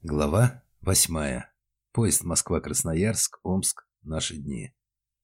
Глава 8. Поезд Москва-Красноярск, Омск. Наши дни.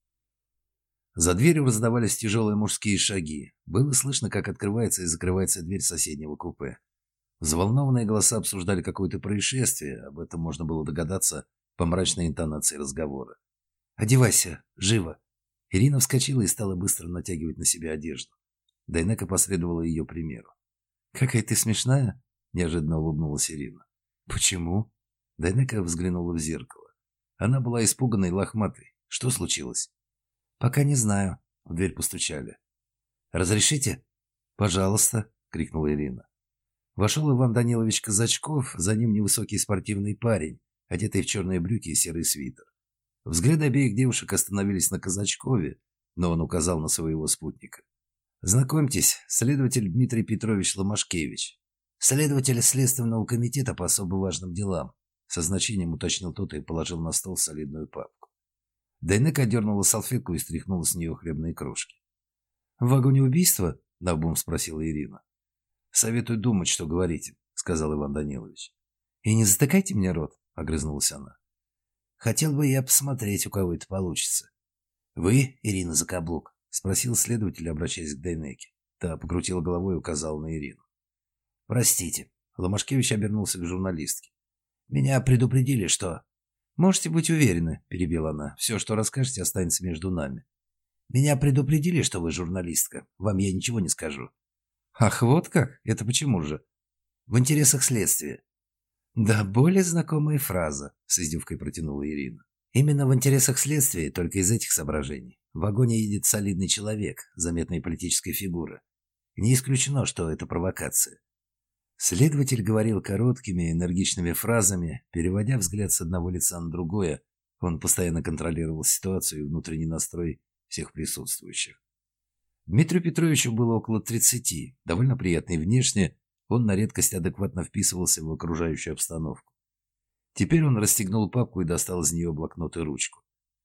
За дверью раздавались тяжелые мужские шаги. Было слышно, как открывается и закрывается дверь соседнего купе. Взволнованные голоса обсуждали какое-то происшествие. Об этом можно было догадаться по мрачной интонации разговора. «Одевайся! Живо!» Ирина вскочила и стала быстро натягивать на себя одежду. Дайнека последовала ее примеру. «Какая ты смешная!» – неожиданно улыбнулась Ирина. «Почему?» Дайнека взглянула в зеркало. Она была испуганной и лохматой. Что случилось? «Пока не знаю». В дверь постучали. «Разрешите?» «Пожалуйста», — крикнула Ирина. Вошел Иван Данилович Казачков, за ним невысокий спортивный парень, одетый в черные брюки и серый свитер. Взгляды обеих девушек остановились на Казачкове, но он указал на своего спутника. «Знакомьтесь, следователь Дмитрий Петрович Ломашкевич. Следователь Следственного комитета по особо важным делам», со значением уточнил тот и положил на стол солидную папку. Дайнека дернула салфетку и стряхнула с нее хлебные крошки. «В вагоне убийства?» — наобум спросила Ирина. «Советую думать, что говорите», — сказал Иван Данилович. «И не затыкайте мне рот», — огрызнулась она. «Хотел бы я посмотреть, у кого это получится». «Вы, Ирина Закаблук?» — спросил следователь, обращаясь к Дайнеке. Та покрутила головой и указала на Ирину. «Простите», — Ломашкевич обернулся к журналистке. «Меня предупредили, что...» «Можете быть уверены», — перебила она. «Все, что расскажете, останется между нами». «Меня предупредили, что вы журналистка. Вам я ничего не скажу». «Ах, вот как? Это почему же?» «В интересах следствия». «Да, более знакомая фраза», — с издевкой протянула Ирина. «Именно в интересах следствия, только из этих соображений. В вагоне едет солидный человек, заметная политическая фигура. Не исключено, что это провокация». Следователь говорил короткими, энергичными фразами, переводя взгляд с одного лица на другое. Он постоянно контролировал ситуацию и внутренний настрой всех присутствующих. Дмитрию Петровичу было около 30, довольно приятный внешне, он на редкость адекватно вписывался в окружающую обстановку. Теперь он расстегнул папку и достал из нее блокнот и ручку.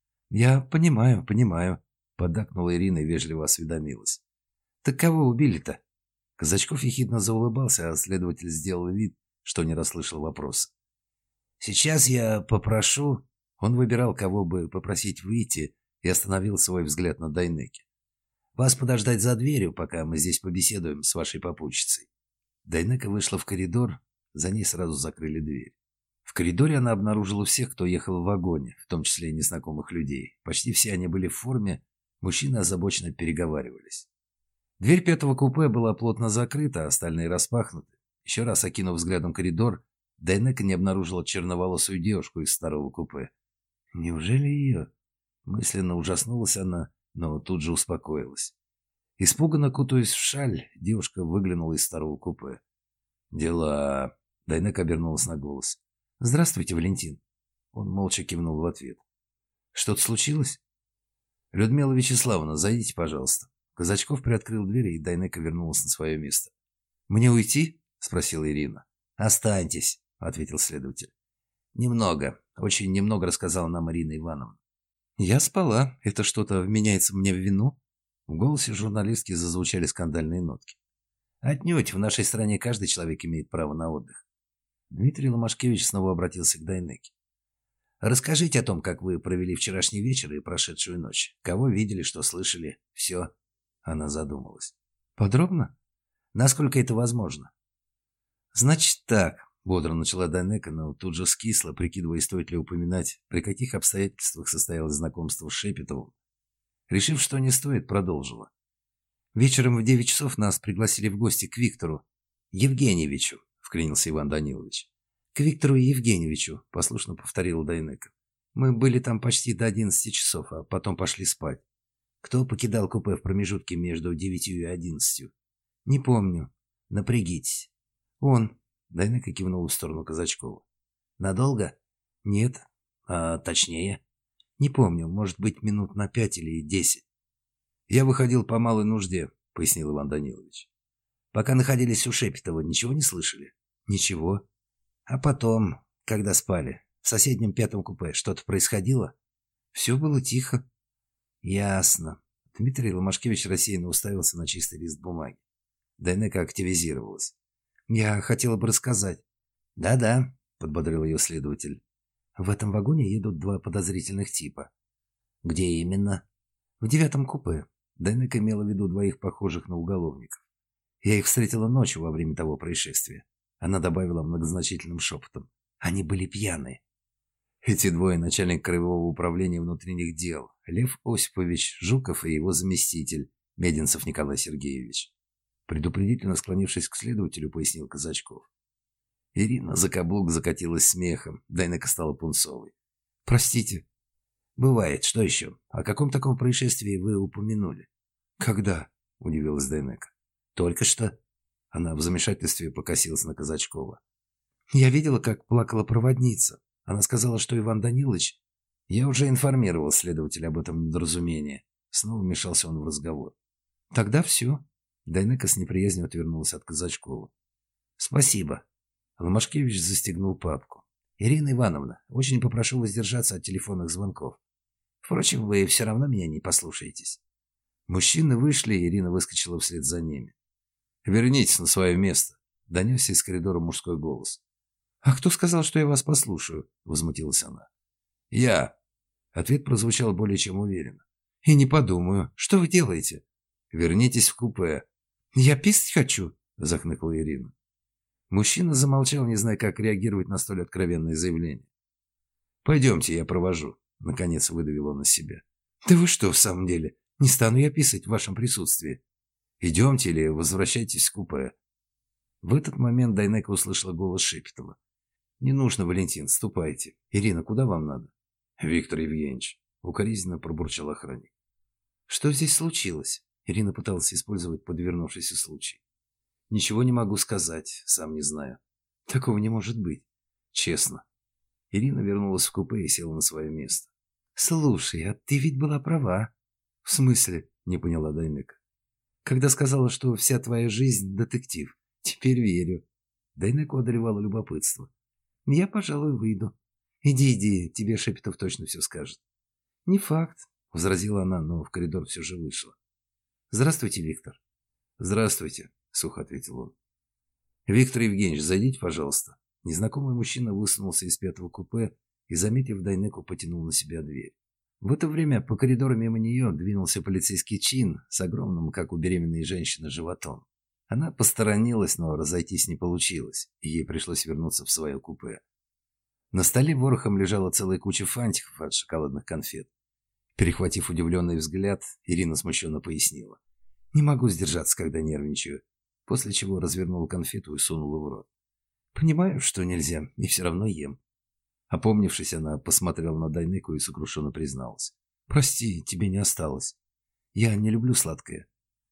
«Я понимаю», — поддакнула Ирина и вежливо осведомилась. «Так кого убили-то?» Казачков ехидно заулыбался, а следователь сделал вид, что не расслышал вопроса. «Сейчас я попрошу...» Он выбирал, кого бы попросить выйти, и остановил свой взгляд на Дайнеке. «Вас подождать за дверью, пока мы здесь побеседуем с вашей попутчицей». Дайнека вышла в коридор, за ней сразу закрыли дверь. В коридоре она обнаружила всех, кто ехал в вагоне, в том числе и незнакомых людей. Почти все они были в форме, мужчины озабоченно переговаривались. Дверь пятого купе была плотно закрыта, а остальные распахнуты. Еще раз окинув взглядом коридор, Дайнека не обнаружила черноволосую девушку из старого купе. «Неужели ее?» Мысленно ужаснулась она, но тут же успокоилась. Испуганно кутаясь в шаль, девушка выглянула из старого купе. «Дела...» Дайнека обернулась на голос. «Здравствуйте, Валентин». Он молча кивнул в ответ. «Что-то случилось?» «Людмила Вячеславовна, зайдите, пожалуйста». Казачков приоткрыл дверь, и Дайнека вернулась на свое место. «Мне уйти?» — спросила Ирина. «Останьтесь», — ответил следователь. «Немного, очень немного рассказала нам Марина Ивановна». «Я спала. Это что-то вменяется мне в вину?» В голосе журналистки зазвучали скандальные нотки. «Отнюдь, в нашей стране каждый человек имеет право на отдых». Дмитрий Ломашкевич снова обратился к Дайнеке. «Расскажите о том, как вы провели вчерашний вечер и прошедшую ночь. Кого видели, что слышали. Все». Она задумалась. «Подробно?» «Насколько это возможно?» «Значит так», — бодро начала Дайнека, но тут же скисла, прикидывая, стоит ли упоминать, при каких обстоятельствах состоялось знакомство с Шепетовым. Решив, что не стоит, продолжила. «Вечером в 9 часов нас пригласили в гости к Виктору Евгеньевичу», — вклинился Иван Данилович. «К Виктору Евгеньевичу», — послушно повторила Дайнека. «Мы были там почти до 11 часов, а потом пошли спать». «Кто покидал купе в промежутке между 9 и 11? «Не помню. Напрягитесь». «Он», — Дайнека кивнула в сторону Казачкова. «Надолго?» «Нет». «А точнее?» «Не помню. Может быть, минут на 5 или 10». «Я выходил по малой нужде», — пояснил Иван Данилович. «Пока находились у Шепетова, ничего не слышали?» «Ничего». «А потом, когда спали, в соседнем пятом купе что-то происходило?» «Все было тихо». «Ясно». Дмитрий Ломашкевич рассеянно уставился на чистый лист бумаги. Дайнека активизировалась. «Я хотела бы рассказать». «Да-да, подбодрил ее следователь. «В этом вагоне едут два подозрительных типа». «Где именно?» «В 9 купе». Дайнека имела в виду двоих похожих на уголовников. «Я их встретила ночью во время того происшествия». Она добавила многозначительным шепотом. «Они были пьяные». Эти двое — начальник краевого управления внутренних дел Лев Осипович Жуков и его заместитель Мединцев Николай Сергеевич. Предупредительно склонившись к следователю, пояснил Казачков. Ирина за каблук закатилась смехом. Дайнека стала пунцовой. «Простите». «Бывает. Что еще? О каком таком происшествии вы упомянули?» «Когда?» – удивилась Дайнека. «Только что». Она в замешательстве покосилась на Казачкова. «Я видела, как плакала проводница. Она сказала, что Иван Данилович...» «Я уже информировал следователя об этом недоразумении». Снова вмешался он в разговор. «Тогда все». Дайнека с неприязнью отвернулась от Казачкова. «Спасибо». Ломашкевич застегнул папку. «Ирина Ивановна, очень попрошу воздержаться от телефонных звонков. Впрочем, вы все равно меня не послушаетесь». Мужчины вышли, и Ирина выскочила вслед за ними. «Вернитесь на свое место», — донесся из коридора мужской голос. «А кто сказал, что я вас послушаю?» — возмутилась она. «Я». Ответ прозвучал более чем уверенно. «И не подумаю. Что вы делаете?» «Вернитесь в купе». «Я писать хочу», — захныкала Ирина. Мужчина замолчал, не зная, как реагировать на столь откровенное заявление. «Пойдемте, я провожу», — наконец выдавил он из себя. «Да вы что, в самом деле? Не стану я писать в вашем присутствии. Идемте или возвращайтесь в купе». В этот момент Дайнека услышала голос Шепетова. «Не нужно, Валентин, ступайте. Ирина, куда вам надо?» «Виктор Евгеньевич», — укоризненно пробурчал охранник. «Что здесь случилось?» Ирина пыталась использовать подвернувшийся случай. «Ничего не могу сказать, сам не знаю». «Такого не может быть. Честно». Ирина вернулась в купе и села на свое место. «Слушай, а ты ведь была права». «В смысле?» — не поняла Дайнека. «Когда сказала, что вся твоя жизнь — детектив. Теперь верю». Дайнеку одолевало любопытство. «Я, пожалуй, выйду. Иди, тебе Шепетов точно все скажет». «Не факт», — возразила она, но в коридор все же вышла. «Здравствуйте, Виктор». «Здравствуйте», — сухо ответил он. «Виктор Евгеньевич, зайдите, пожалуйста». Незнакомый мужчина высунулся из 5 купе и, заметив Дайнеку, потянул на себя дверь. В это время по коридору мимо нее двинулся полицейский чин с огромным, как у беременной женщины, животом. Она посторонилась, но разойтись не получилось, и ей пришлось вернуться в свое купе. На столе ворохом лежала целая куча фантиков от шоколадных конфет. Перехватив удивленный взгляд, Ирина смущенно пояснила. «Не могу сдержаться, когда нервничаю», после чего развернула конфету и сунула в рот. «Понимаю, что нельзя, и все равно ем». Опомнившись, она посмотрела на Дайнеку и сокрушенно призналась. «Прости, тебе не осталось. Я не люблю сладкое».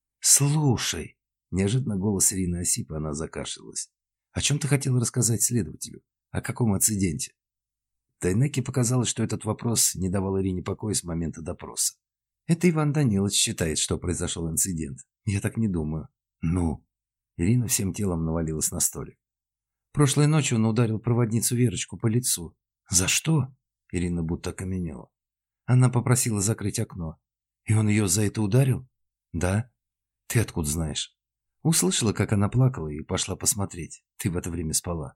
«Слушай!» Неожиданно голос Ирины осип, и она закашлялась. «О чем ты хотела рассказать следователю? О каком инциденте?» Дайнеке показалось, что этот вопрос не давал Ирине покоя с момента допроса. «Это Иван Данилович считает, что произошел инцидент. Я так не думаю». «Ну?» Ирина всем телом навалилась на столик. «Прошлой ночью он ударил проводницу Верочку по лицу». «За что?» Ирина будто окаменела. Она попросила закрыть окно. «И он ее за это ударил?» «Да». «Ты откуда знаешь?» «Услышала, как она плакала, и пошла посмотреть. Ты в это время спала».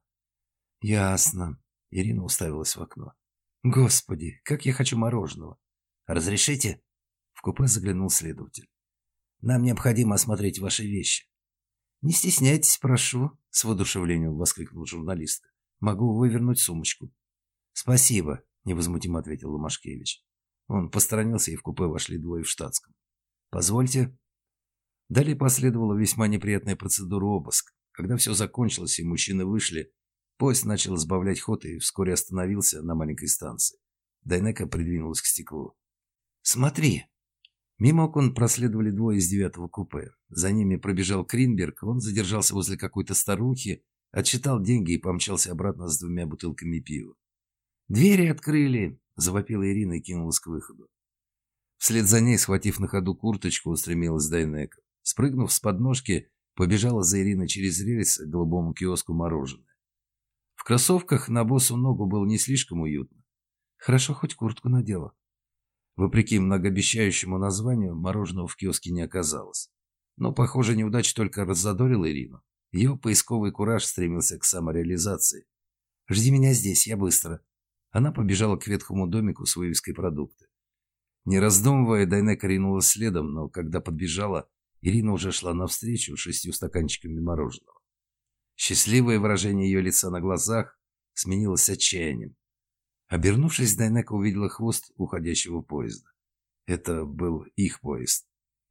«Ясно». Ирина уставилась в окно. «Господи, как я хочу мороженого!» «Разрешите?» В купе заглянул следователь. «Нам необходимо осмотреть ваши вещи». «Не стесняйтесь, прошу», — с воодушевлением воскликнул журналистка. «Могу вывернуть сумочку». «Спасибо», — невозмутимо ответил Ломашкевич. Он посторонился, и в купе вошли двое в штатском. «Позвольте». Далее последовала весьма неприятная процедура обыска. Когда все закончилось и мужчины вышли, поезд начал сбавлять ход и вскоре остановился на маленькой станции. Дайнека придвинулась к стеклу. «Смотри!» Мимо окон проследовали двое из 9 купе. За ними пробежал Кринберг, он задержался возле какой-то старухи, отсчитал деньги и помчался обратно с 2 бутылками пива. «Двери открыли!» – завопила Ирина и кинулась к выходу. Вслед за ней, схватив на ходу курточку, устремилась Дайнека. Спрыгнув с подножки, побежала за Ириной через рельс к голубому киоску мороженое. В кроссовках на босу ногу было не слишком уютно. Хорошо, хоть куртку надела. Вопреки многообещающему названию, мороженого в киоске не оказалось. Но, похоже, неудача только раззадорила Ирину. Ее поисковый кураж стремился к самореализации. Жди меня здесь, я быстро». Она побежала к ветхому домику с вывеской «Продукты». Не раздумывая, Дайнека ринулась следом, но когда подбежала, Ирина уже шла навстречу с 6 стаканчиками мороженого. Счастливое выражение ее лица на глазах сменилось отчаянием. Обернувшись, Дайнека увидела хвост уходящего поезда. Это был их поезд.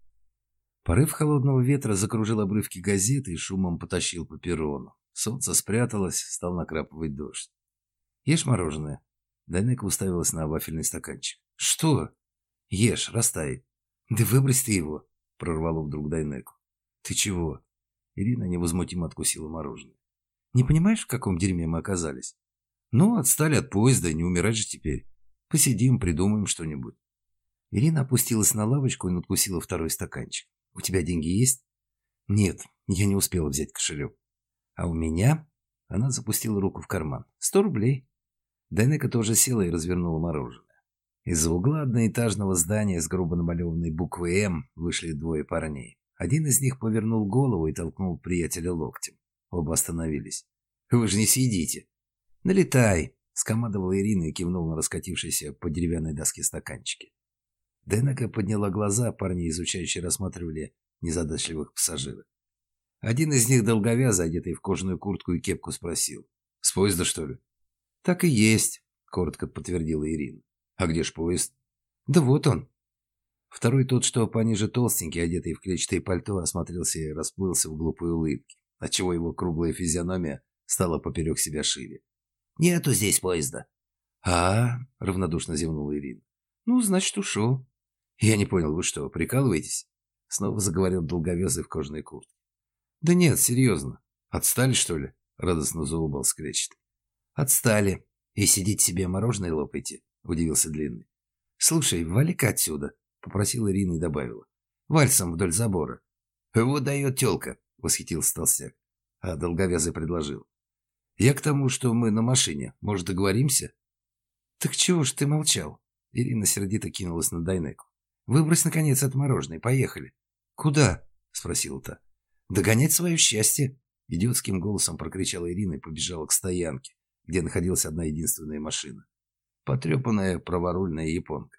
Порыв холодного ветра закружил обрывки газеты и шумом потащил по перрону. Солнце спряталось, стал накрапывать дождь. «Ешь мороженое?» Дайнека уставилась на вафельный стаканчик. «Что?» «Ешь, растает». «Да выбрось ты его!» — прорвало вдруг Дайнеку. «Ты чего?» Ирина невозмутимо откусила мороженое. «Не понимаешь, в каком дерьме мы оказались? Ну, отстали от поезда, не умирать же теперь. Посидим, придумаем что-нибудь». Ирина опустилась на лавочку и надкусила второй стаканчик. «У тебя деньги есть?» «Нет, я не успела взять кошелек». «А у меня?» Она запустила руку в карман. 100 рублей». Дайнека тоже села и развернула мороженое. Из-за угла одноэтажного здания с грубо намалеванной буквой «М» вышли двое парней. Один из них повернул голову и толкнул приятеля локтем. Оба остановились. «Вы же не съедите!» «Налетай!» — скомандовала Ирина и кивнула на раскатившиеся по деревянной доске стаканчики. Дайнека подняла глаза, парни, изучающие, рассматривали незадачливых пассажиров. Один из них, долговязый, одетый в кожаную куртку и кепку, спросил: «С поезда, что ли?» «Так и есть», — коротко подтвердила Ирина. «А где ж поезд?» «Да вот он». Второй, тот, что пониже толстенький, одетый в клетчатое пальто, осмотрелся и расплылся в глупой улыбке, отчего его круглая физиономия стала поперек себя шире. «Нету здесь поезда». Равнодушно зевнула Ирина. «Ну, значит, ушел». «Я не понял, вы что, прикалываетесь?» Снова заговорил долговязый в кожаной куртке. «Да нет, серьезно. Отстали, что ли?» Радостно заулыбался клетчатый. «Отстали. И сидите себе мороженое лопайте», — удивился длинный. «Слушай, вали-ка отсюда», — попросила Ирина и добавила. «Вальсом вдоль забора». «Вот дает тёлка», — восхитился толстяк. А долговязый предложил. «Я к тому, что мы на машине. Может, договоримся?» «Так чего ж ты молчал?» Ирина сердито кинулась на Дайнеку. «Выбрось, наконец, это мороженое. Поехали». «Куда?» — спросила та. «Догонять свое счастье!» — идиотским голосом прокричала Ирина и побежала к стоянке, где находилась одна единственная машина. Потрепанная праворульная японка.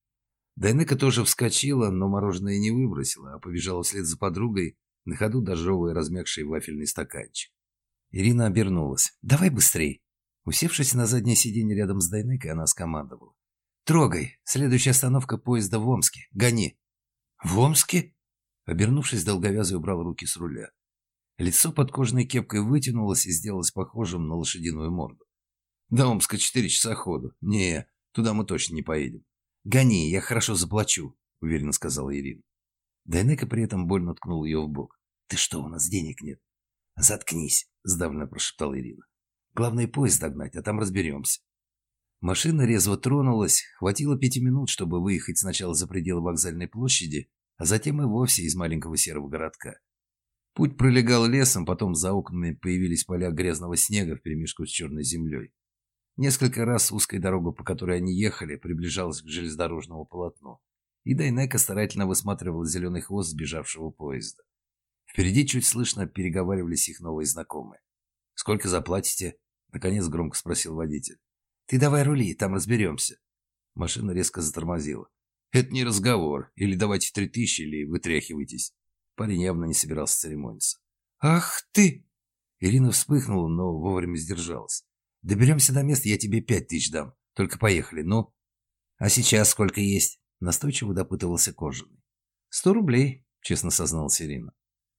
Дайнека тоже вскочила, но мороженое не выбросила, а побежала вслед за подругой, на ходу дожевывая размягший вафельный стаканчик. Ирина обернулась. «Давай быстрей!» Усевшись на заднее сиденье рядом с Дайнекой, она скомандовала. «Трогай! Следующая остановка поезда в Омске. Гони!» «В Омске?» Обернувшись, долговязый убрал руки с руля. Лицо под кожаной кепкой вытянулось и сделалось похожим на лошадиную морду. «До Омска 4 часа ходу. Не, туда мы точно не поедем». «Гони, я хорошо заплачу», — уверенно сказала Ирина. Дайнека при этом больно ткнул ее в бок. «Ты что, у нас денег нет?» «Заткнись», — сдавленно прошептала Ирина. «Главное поезд догнать, а там разберемся». Машина резво тронулась. Хватило 5 минут, чтобы выехать сначала за пределы вокзальной площади, а затем и вовсе из маленького серого городка. Путь пролегал лесом, потом за окнами появились поля грязного снега вперемешку с черной землей. Несколько раз узкая дорога, по которой они ехали, приближалась к железнодорожному полотну, и Дайнека старательно высматривала зеленый хвост сбежавшего поезда. Впереди чуть слышно переговаривались их новые знакомые. «Сколько заплатите?» — наконец громко спросил водитель. «Ты давай рули, там разберемся». Машина резко затормозила. «Это не разговор. Или давайте 3000, или вытряхивайтесь». Парень явно не собирался церемониться. «Ах ты!» Ирина вспыхнула, но вовремя сдержалась. «Доберемся до места, я тебе 5000 дам. Только поехали, ну». «А сейчас сколько есть?» Настойчиво допытывался Кожаный. 100 рублей», — честно созналась Ирина.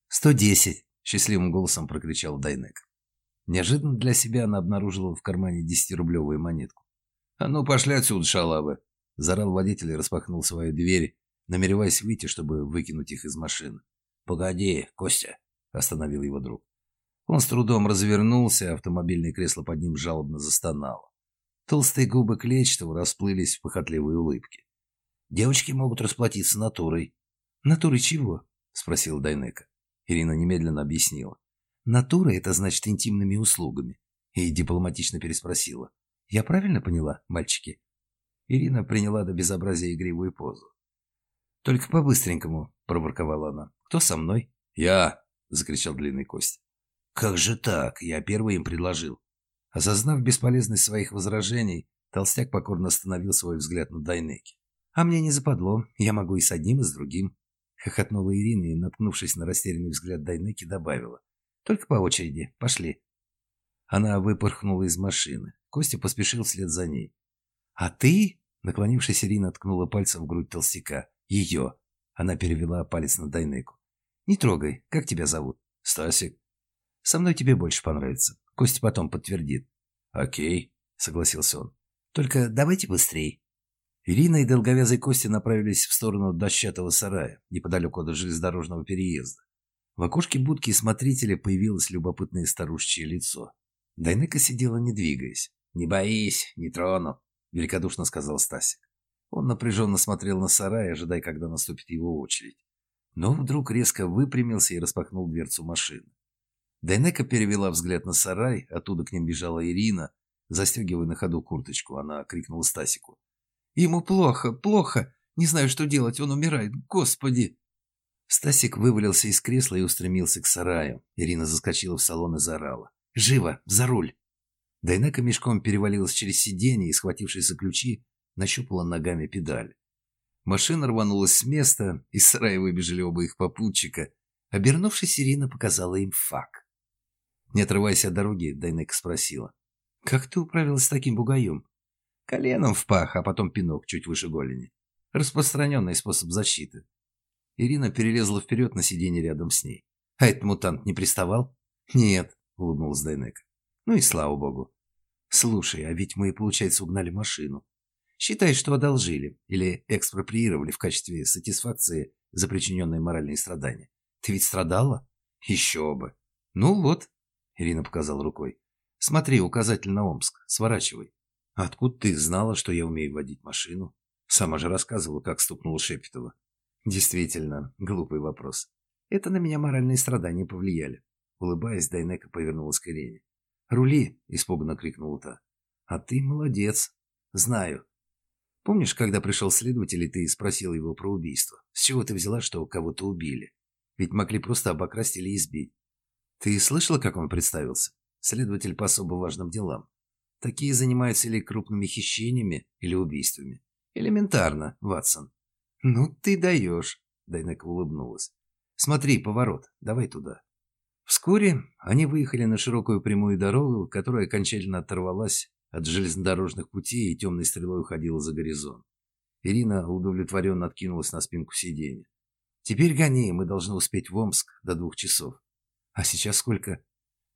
110, счастливым голосом прокричал Дайнека. Неожиданно для себя она обнаружила в кармане 10-рублевую монетку. «А ну, пошли отсюда, шалавы!» — заорал водитель и распахнул свою дверь, намереваясь выйти, чтобы выкинуть их из машины. «Погоди, Костя!» — остановил его друг. Он с трудом развернулся, а автомобильное кресло под ним жалобно застонало. Толстые губы Клетчатого расплылись в похотливой улыбке. «Девочки могут расплатиться натурой». «Натурой чего?» — спросил Дайнека. Ирина немедленно объяснила. «Натура — это значит интимными услугами». И дипломатично переспросила. «Я правильно поняла, мальчики?» Ирина приняла до безобразия игривую позу. «Только по-быстренькому», — проворковала она. «Кто со мной?» «Я!» — закричал длинный Костя. «Как же так? Я первый им предложил». Осознав бесполезность своих возражений, толстяк покорно остановил свой взгляд на Дайнеке. «А мне не западло, я могу и с одним, и с другим», — хохотнула Ирина и, наткнувшись на растерянный взгляд Дайнеки, добавила. «Только по очереди, пошли». Она выпорхнула из машины. Костя поспешил вслед за ней. «А ты?» — наклонившись, Ирина ткнула пальцем в грудь толстяка. «Ее!» — она перевела палец на Дайнеку. «Не трогай. Как тебя зовут?» «Стасик». «Со мной тебе больше понравится. Костя потом подтвердит». «Окей», — согласился он. «Только давайте быстрее». Ирина и долговязый Костя направились в сторону дощатого сарая, неподалеку от железнодорожного переезда. В окошке будки смотрителя появилось любопытное старушечье лицо. Дайнека сидела, не двигаясь. «Не боись, не трону», — великодушно сказал Стасик. Он напряженно смотрел на сарай, ожидая, когда наступит его очередь. Но вдруг резко выпрямился и распахнул дверцу машины. Дайнека перевела взгляд на сарай, оттуда к ним бежала Ирина, застегивая на ходу курточку. Она крикнула Стасику. «Ему плохо, плохо! Не знаю, что делать, он умирает, Господи!» Стасик вывалился из кресла и устремился к сараю. Ирина заскочила в салон и заорала. «Живо! За руль!» Дайнека мешком перевалилась через сиденье и, схватившись за ключи, нащупала ногами педаль. Машина рванулась с места, из сарая выбежали оба их попутчика. Обернувшись, Ирина показала им фак. Не отрываясь от дороги, Дайнека спросила. «Как ты управилась с таким бугаем?» «Коленом в пах, а потом пинок чуть выше голени. Распространенный способ защиты». Ирина перелезла вперед на сиденье рядом с ней. «А этот мутант не приставал?» «Нет», — улыбнулась Дайнека. «Ну и слава богу». «Слушай, а ведь мы, получается, угнали машину. Считай, что одолжили или экспроприировали в качестве сатисфакции за причиненные моральные страдания. Ты ведь страдала?» «Еще бы». «Ну вот», — Ирина показала рукой. «Смотри, указатель на Омск. Сворачивай». «Откуда ты знала, что я умею водить машину?» Сама же рассказывала, как стукнула Шепетова. «Действительно, глупый вопрос. Это на меня моральные страдания повлияли». Улыбаясь, Дайнека повернулась к Ирине. «Рули!» – испуганно крикнула та. «А ты молодец. Знаю. Помнишь, когда пришел следователь, и ты спросил его про убийство? С чего ты взяла, что кого-то убили? Ведь могли просто обокрасть или избить. Ты слышала, как он представился? Следователь по особо важным делам. Такие занимаются или крупными хищениями, или убийствами. Элементарно, Ватсон». «Ну ты даешь», — Дайнека улыбнулась. «Смотри, поворот, давай туда». Вскоре они выехали на широкую прямую дорогу, которая окончательно оторвалась от железнодорожных путей и темной стрелой уходила за горизонт. Ирина удовлетворенно откинулась на спинку сиденья. «Теперь гони, мы должны успеть в Омск до 2 часов». «А сейчас сколько?»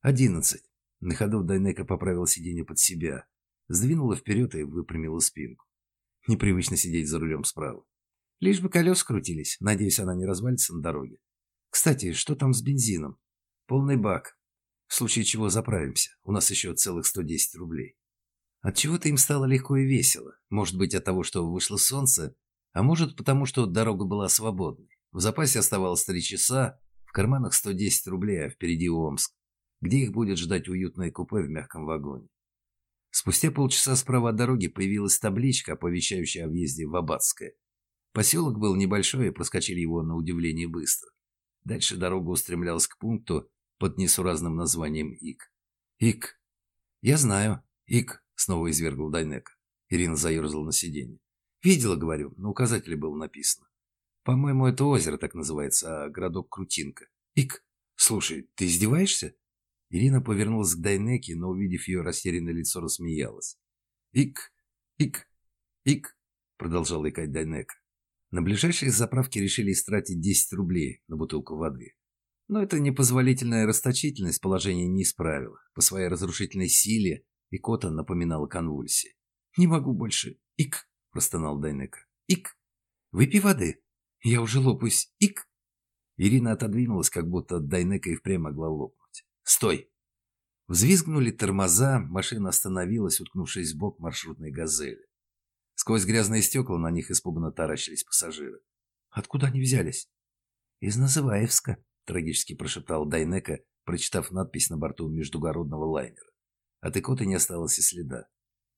11. На ходу Дайнека поправила сиденье под себя, сдвинула вперед и выпрямила спинку. Непривычно сидеть за рулем справа. Лишь бы колеса крутились. Надеюсь, она не развалится на дороге. Кстати, что там с бензином? Полный бак. В случае чего заправимся. У нас еще целых 110 рублей. Отчего-то им стало легко и весело. Может быть, от того, что вышло солнце, а может, потому что дорога была свободной. В запасе оставалось 3 часа, в карманах 110 рублей, а впереди Омск, где их будет ждать уютное купе в мягком вагоне. Спустя полчаса справа от дороги появилась табличка, оповещающая о въезде в Аббатское. Поселок был небольшой, и проскочили его на удивление быстро. Дальше дорога устремлялась к пункту под несуразным названием Ик. «Ик». «Я знаю. Ик», — снова извергла Дайнека. Ирина заерзала на сиденье. «Видела, говорю, на указателе было написано. По-моему, это озеро так называется, а городок Крутинка. Ик. Слушай, ты издеваешься?» Ирина повернулась к Дайнеке, но, увидев ее растерянное лицо, рассмеялась. «Ик, ик, ик», — продолжала икать Дайнека. На ближайшей заправке решили истратить 10 рублей на бутылку воды. Но эта непозволительная расточительность положения не исправила. По своей разрушительной силе икота напоминала конвульсии. «Не могу больше. Ик!» – простонал Дайнека. «Ик! Выпей воды. Я уже лопаюсь. Ик!» Ирина отодвинулась, как будто Дайнека и впрямь могла лопнуть. «Стой!» Взвизгнули тормоза, машина остановилась, уткнувшись в бок маршрутной «Газели». Сквозь грязные стекла на них испуганно таращились пассажиры. «Откуда они взялись?» «Из Называевска», — трагически прошептал Дайнека, прочитав надпись на борту междугородного лайнера. От икоты не осталось и следа.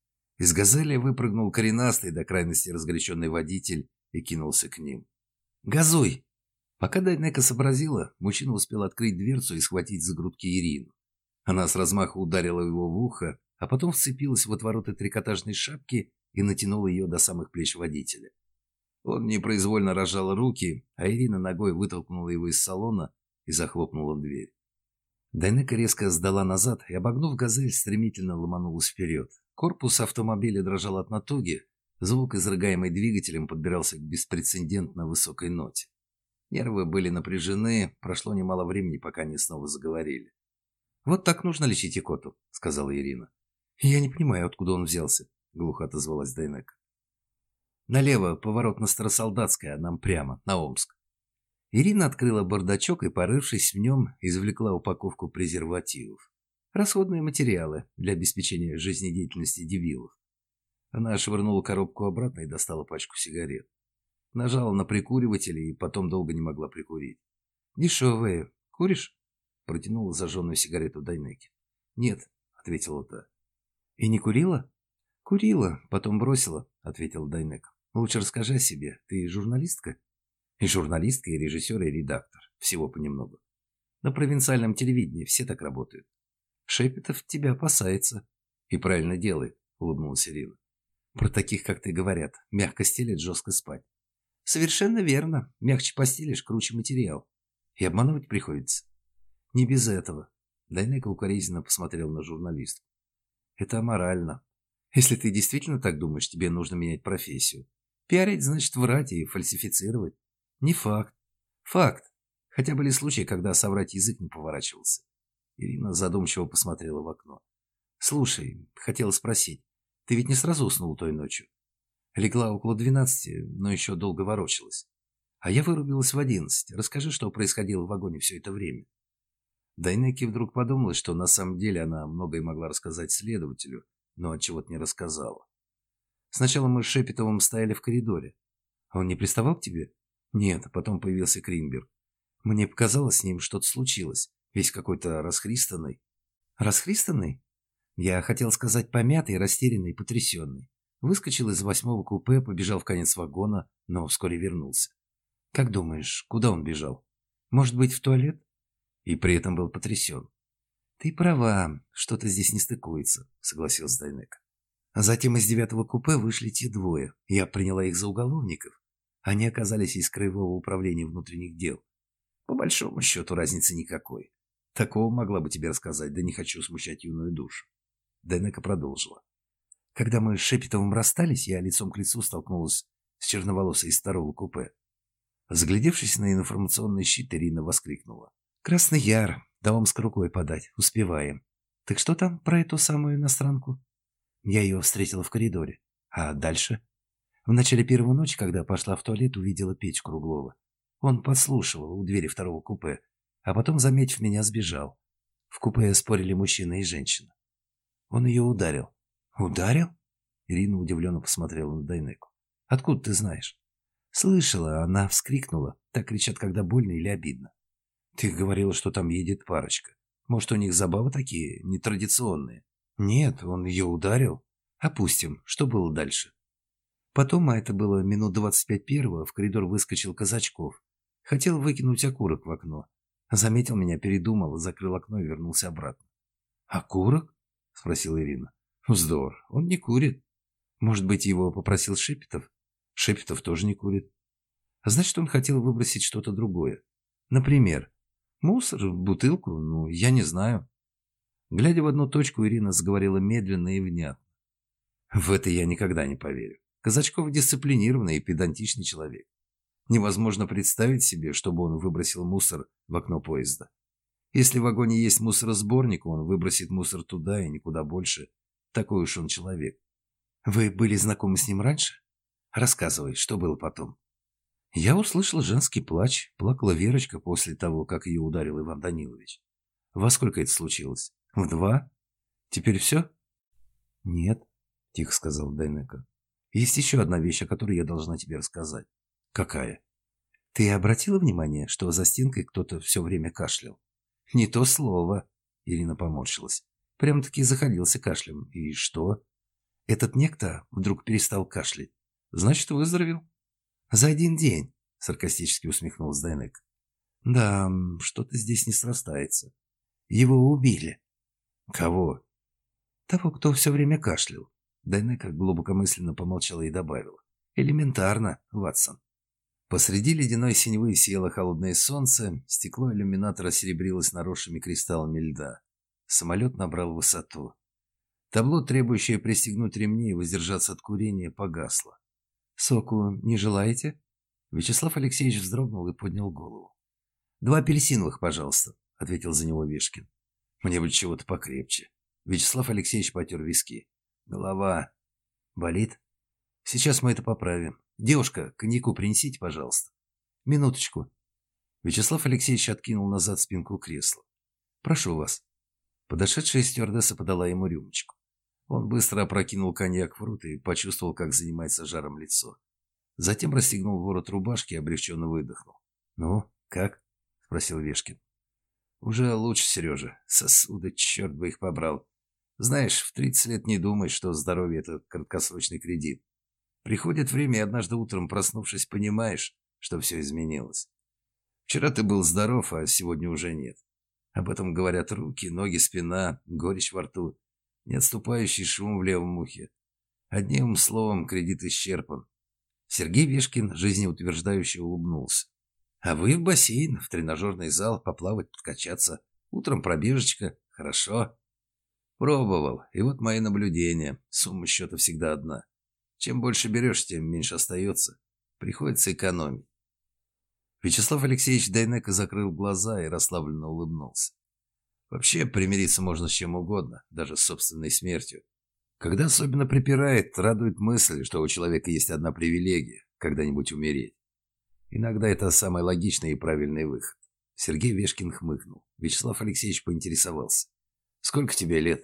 Из «Газели» выпрыгнул коренастый, до крайности разгоряченный водитель и кинулся к ним. «Газуй!» Пока Дайнека сообразила, мужчина успел открыть дверцу и схватить за грудки Ирину. Она с размаху ударила его в ухо, а потом вцепилась в отвороты трикотажной шапки и натянула ее до самых плеч водителя. Он непроизвольно разжал руки, а Ирина ногой вытолкнула его из салона и захлопнула дверь. Дайнека резко сдала назад и, обогнув «Газель», стремительно ломанулась вперед. Корпус автомобиля дрожал от натуги, звук, изрыгаемый двигателем, подбирался к беспрецедентно высокой ноте. Нервы были напряжены, прошло немало времени, пока они снова заговорили. «Вот так нужно лечить икоту», — сказала Ирина. «Я не понимаю, откуда он взялся», — глухо отозвалась Дайнека. «Налево, поворот на Старосолдатское, а нам прямо, на Омск». Ирина открыла бардачок и, порывшись в нем, извлекла упаковку презервативов. Расходные материалы для обеспечения жизнедеятельности дебилов. Она швырнула коробку обратно и достала пачку сигарет. Нажала на прикуриватель и потом долго не могла прикурить. «Дешевые. Куришь?» Протянула зажженную сигарету Дайнеке. «Нет», — ответила та. «И не курила?» «Курила, потом бросила», — ответила Дайнека. «Лучше расскажи о себе. Ты журналистка?» «И журналистка, и режиссер, и редактор. Всего понемногу. На провинциальном телевидении все так работают. Шепетов тебя опасается». «И правильно делает», — улыбнулась Ирина. «Про таких, как ты, говорят. Мягко стелят, жестко спать». «Совершенно верно. Мягче постелишь, круче материал. И обманывать приходится». «Не без этого». Дайнека укоризненно посмотрел на журналистку. «Это аморально. Если ты действительно так думаешь, тебе нужно менять профессию. Пиарить значит врать и фальсифицировать. Не факт. Факт. Хотя были случаи, когда соврать язык не поворачивался». Ирина задумчиво посмотрела в окно. «Слушай, хотела спросить, ты ведь не сразу уснула той ночью? Легла около 12, но еще долго ворочалась. А я вырубилась в 11. Расскажи, что происходило в вагоне все это время». Дайнеке вдруг подумала, что на самом деле она многое могла рассказать следователю, но отчего-то не рассказала. «Сначала мы с Шепетовым стояли в коридоре. А он не приставал к тебе?» «Нет, а потом появился Кринберг. Мне показалось, с ним что-то случилось. Весь какой-то расхристанный». «Расхристанный?» Я хотел сказать помятый, растерянный, потрясенный. Выскочил из 8-го купе, побежал в конец вагона, но вскоре вернулся. «Как думаешь, куда он бежал? Может быть, в туалет?» И при этом был потрясен. «Ты права, что-то здесь не стыкуется», — согласилась Дайнека. А затем из 9-го купе вышли те двое. Я приняла их за уголовников. Они оказались из Краевого управления внутренних дел. По большому счету разницы никакой. Такого могла бы тебе рассказать, да не хочу смущать юную душу. Дайнека продолжила. Когда мы с Шепетовым расстались, я лицом к лицу столкнулась с черноволосой из 2-го купе. Заглядевшись на информационный щит, Ирина воскликнула. «Красный Яр, до Омска рукой подать, успеваем. Так что там про эту самую иностранку?» Я ее встретила в коридоре. А дальше? В начале первой ночи, когда пошла в туалет, увидела Петю Круглова. Он подслушивал у двери 2-го купе, а потом, заметив меня, сбежал. В купе спорили мужчина и женщина. Он ее ударил. «Ударил?» Ирина удивленно посмотрела на Дайнеку. «Откуда ты знаешь?» «Слышала, она вскрикнула. Так кричат, когда больно или обидно». «Ты говорила, что там едет парочка. Может, у них забавы такие, нетрадиционные?» «Нет, он ее ударил. Опустим. Что было дальше?» Потом, а это было минут 25 первого, в коридор выскочил Казачков. Хотел выкинуть окурок в окно. Заметил меня, передумал, закрыл окно и вернулся обратно. «Окурок?» — спросила Ирина. «Вздор, он не курит. Может быть, его попросил Шепетов? Шепетов тоже не курит. Значит, он хотел выбросить что-то другое. Например, мусор, бутылку, ну, я не знаю». Глядя в одну точку, Ирина заговорила медленно и внятно. «В это я никогда не поверю. Казачков дисциплинированный и педантичный человек. Невозможно представить себе, чтобы он выбросил мусор в окно поезда. Если в вагоне есть мусоросборник, он выбросит мусор туда и никуда больше. Такой уж он человек. Вы были знакомы с ним раньше? Рассказывай, что было потом». Я услышал женский плач. Плакала Верочка после того, как ее ударил Иван Данилович. Во сколько это случилось? В 2? Теперь все? Нет, тихо сказал Дайнека. Есть еще одна вещь, о которой я должна тебе рассказать. Какая? Ты обратила внимание, что за стенкой кто-то все время кашлял? Не то слово. Ирина поморщилась. Прям-таки заходился кашлем. И что? Этот некто вдруг перестал кашлять. Значит, выздоровел. За 1 день, саркастически усмехнулась Дайнека. Да, что-то здесь не срастается. Его убили. Кого? Того, кто все время кашлял. Дайнека глубокомысленно помолчала и добавила. Элементарно, Ватсон. Посреди ледяной синевы сияло холодное солнце, стекло иллюминатора серебрилось наросшими кристаллами льда. Самолет набрал высоту. Табло, требующее пристегнуть ремни и воздержаться от курения, погасло. «Соку не желаете?» Вячеслав Алексеевич вздрогнул и поднял голову. «2 апельсиновых, пожалуйста», — ответил за него Вешкин. «Мне бы чего-то покрепче». Вячеслав Алексеевич потер виски. «Голова болит? Сейчас мы это поправим. Девушка, коньяку принесите, пожалуйста». «Минуточку». Вячеслав Алексеевич откинул назад спинку кресла. «Прошу вас». Подошедшая стюардесса подала ему рюмочку. Он быстро опрокинул коньяк в рот и почувствовал, как занимается жаром лицо. Затем расстегнул ворот рубашки и облегченно выдохнул. «Ну, как?» — спросил Вешкин. «Уже лучше, Сережа. Сосуды, черт бы их побрал. Знаешь, в 30 лет не думай, что здоровье — это краткосрочный кредит. Приходит время, и однажды утром, проснувшись, понимаешь, что все изменилось. Вчера ты был здоров, а сегодня уже нет. Об этом говорят руки, ноги, спина, горечь во рту, неотступающий шум в левом ухе. Одним словом, кредит исчерпан». Сергей Вешкин жизнеутверждающе улыбнулся. «А вы в бассейн, в тренажерный зал, поплавать, подкачаться. Утром пробежечка. Хорошо». «Пробовал. И вот мои наблюдения. Сумма счета всегда одна. Чем больше берешь, тем меньше остается. Приходится экономить». Вячеслав Алексеевич Дайнека закрыл глаза и расслабленно улыбнулся. Вообще, примириться можно с чем угодно, даже с собственной смертью. Когда особенно припирает, радует мысль, что у человека есть одна привилегия – когда-нибудь умереть. Иногда это самый логичный и правильный выход. Сергей Вешкин хмыкнул. Вячеслав Алексеевич поинтересовался. «Сколько тебе лет?»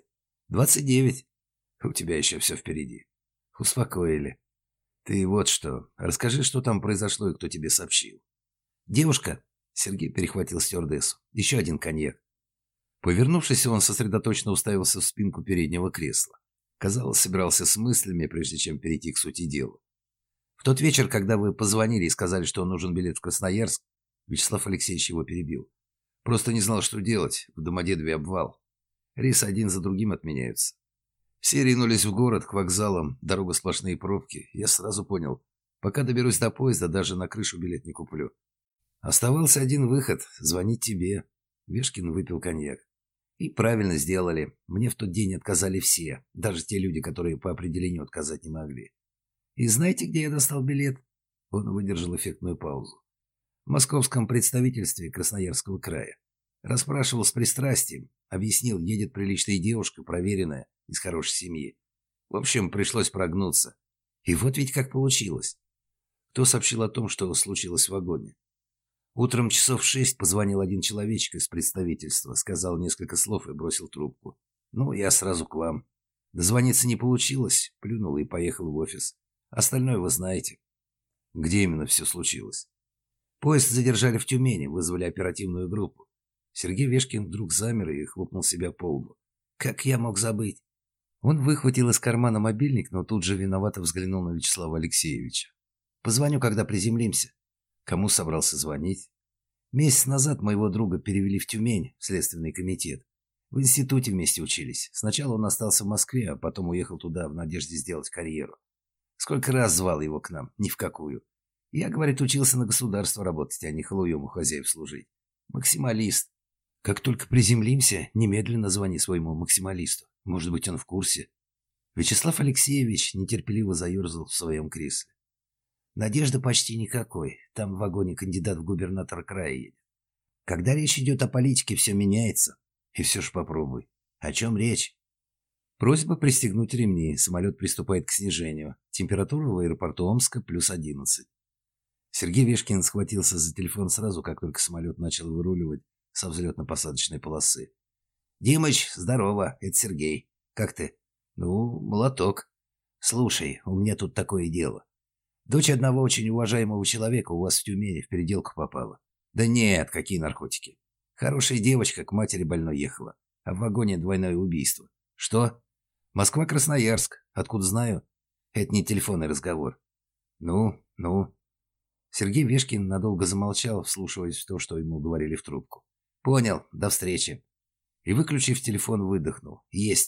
29. У тебя еще все впереди». Успокоили. «Ты вот что. Расскажи, что там произошло и кто тебе сообщил». «Девушка!» — Сергей перехватил стюардессу. «Еще один коньяк». Повернувшись, он сосредоточенно уставился в спинку переднего кресла. Казалось, собирался с мыслями, прежде чем перейти к сути дела. «В тот вечер, когда вы позвонили и сказали, что нужен билет в Красноярск», Вячеслав Алексеевич его перебил. «Просто не знал, что делать. В Домодедове обвал. Рейсы один за другим отменяются. Все ринулись в город, к вокзалам, дорога сплошные пробки. Я сразу понял, пока доберусь до поезда, даже на крышу билет не куплю. Оставался один выход — звонить тебе». Вешкин выпил коньяк. «И правильно сделали. Мне в тот день отказали все, даже те люди, которые по определению отказать не могли. И знаете, где я достал билет?» Он выдержал эффектную паузу. «В московском представительстве Красноярского края. Расспрашивал с пристрастием, объяснил, едет приличная девушка, проверенная, из хорошей семьи. В общем, пришлось прогнуться. И вот ведь как получилось». Кто сообщил о том, что случилось в вагоне? Утром часов в 6 позвонил один человечек из представительства, сказал несколько слов и бросил трубку. «Ну, я сразу к вам». Дозвониться не получилось, плюнул и поехал в офис. Остальное вы знаете. Где именно все случилось? Поезд задержали в Тюмени, вызвали оперативную группу. Сергей Вешкин вдруг замер и хлопнул себя по лбу. «Как я мог забыть?» Он выхватил из кармана мобильник, но тут же виновато взглянул на Вячеслава Алексеевича. «Позвоню, когда приземлимся». Кому собрался звонить? Месяц назад моего друга перевели в Тюмень, в Следственный комитет. В институте вместе учились. Сначала он остался в Москве, а потом уехал туда в надежде сделать карьеру. Сколько раз звал его к нам, ни в какую. Я, говорит, учился на государство работать, а не халуем у хозяев служить. Максималист. Как только приземлимся, немедленно звони своему максималисту. Может быть, он в курсе». Вячеслав Алексеевич нетерпеливо заерзал в своем кресле. «Надежды почти никакой. Там в вагоне кандидат в губернатор края едет. Когда речь идет о политике, все меняется. И все ж попробуй. О чем речь?» Просьба пристегнуть ремни. Самолет приступает к снижению. Температура в аэропорту Омска +11. Сергей Вешкин схватился за телефон сразу, как только самолет начал выруливать со взлетно-посадочной полосы. «Димыч, здорово, это Сергей. Как ты?» «Ну, молоток. Слушай, у меня тут такое дело. Дочь одного очень уважаемого человека у вас в Тюмени в переделку попала». «Да нет, какие наркотики. Хорошая девочка к матери больной ехала, а в вагоне двойное убийство». «Что?» «Москва-Красноярск. Откуда знаю?» «Это не телефонный разговор». «Ну». Сергей Вешкин надолго замолчал, вслушиваясь в то, что ему говорили в трубку. «Понял. До встречи». И, выключив телефон, выдохнул. «Есть.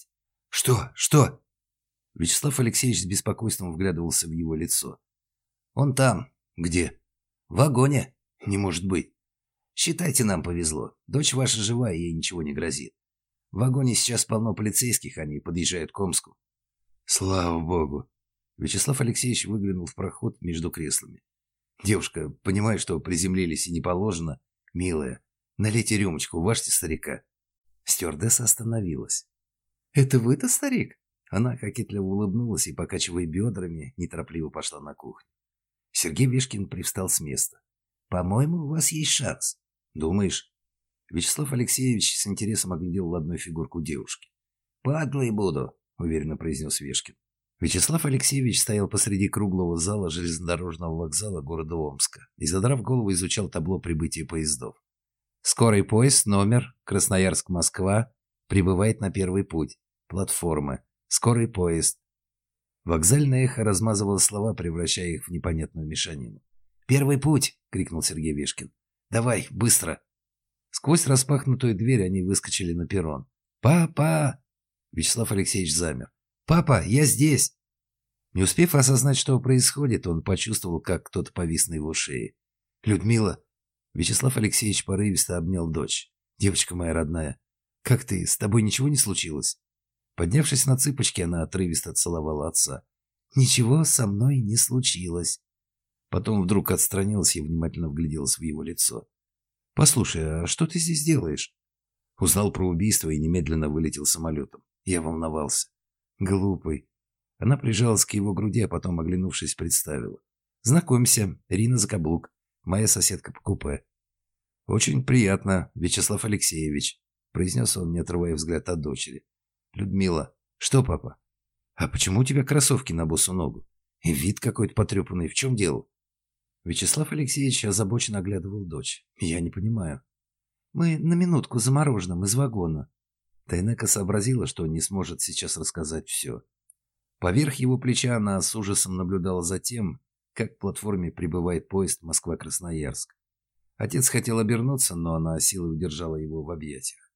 «Что? Что?» Вячеслав Алексеевич с беспокойством вглядывался в его лицо. «Он там». «Где?» «В вагоне». «Не может быть». «Считайте, нам повезло. Дочь ваша жива, и ей ничего не грозит. В вагоне сейчас полно полицейских, они подъезжают к Омску». «Слава богу». Вячеслав Алексеевич выглянул в проход между креслами. «Девушка, понимаю, что приземлились и не положено. Милая, налейте рюмочку, уважьте старика». Стюардесса остановилась. «Это вы-то, старик?» Она кокетливо улыбнулась и, покачивая бедрами, неторопливо пошла на кухню. Сергей Вешкин привстал с места. «По-моему, у вас есть шанс». «Думаешь?» Вячеслав Алексеевич с интересом оглядел ладную фигурку девушки. «Падлой буду», — уверенно произнес Вешкин. Вячеслав Алексеевич стоял посреди круглого зала железнодорожного вокзала города Омска и, задрав голову, изучал табло прибытия поездов. «Скорый поезд, номер, Красноярск-Москва, прибывает на первый путь. Платформа. Скорый поезд». Вокзальное эхо размазывало слова, превращая их в непонятную мешанину. «Первый путь!» — крикнул Сергей Вешкин. «Давай, быстро!» Сквозь распахнутую дверь они выскочили на перрон. «Папа!» Вячеслав Алексеевич замер. «Папа, я здесь!» Не успев осознать, что происходит, он почувствовал, как кто-то повис на его шее. «Людмила!» Вячеслав Алексеевич порывисто обнял дочь. «Девочка моя родная, как ты? С тобой ничего не случилось?» Поднявшись на цыпочки, она отрывисто целовала отца. «Ничего со мной не случилось». Потом вдруг отстранилась и внимательно вгляделась в его лицо. «Послушай, а что ты здесь делаешь?» Узнал про убийство и немедленно вылетел самолетом. Я волновался. «Глупый». Она прижалась к его груди, а потом, оглянувшись, представила. «Знакомься, Рина Закаблук, моя соседка по купе». «Очень приятно, Вячеслав Алексеевич», — произнес он, не отрывая взгляд от дочери. «Людмила». «Что, папа?» «А почему у тебя кроссовки на босу ногу? И вид какой-то потрепанный. В чем дело?» Вячеслав Алексеевич озабоченно оглядывал дочь. «Я не понимаю». «Мы на минутку за мороженым из вагона». Тайнека сообразила, что не сможет сейчас рассказать все. Поверх его плеча она с ужасом наблюдала за тем, как к платформе прибывает поезд Москва-Красноярск. Отец хотел обернуться, но она силой удержала его в объятиях.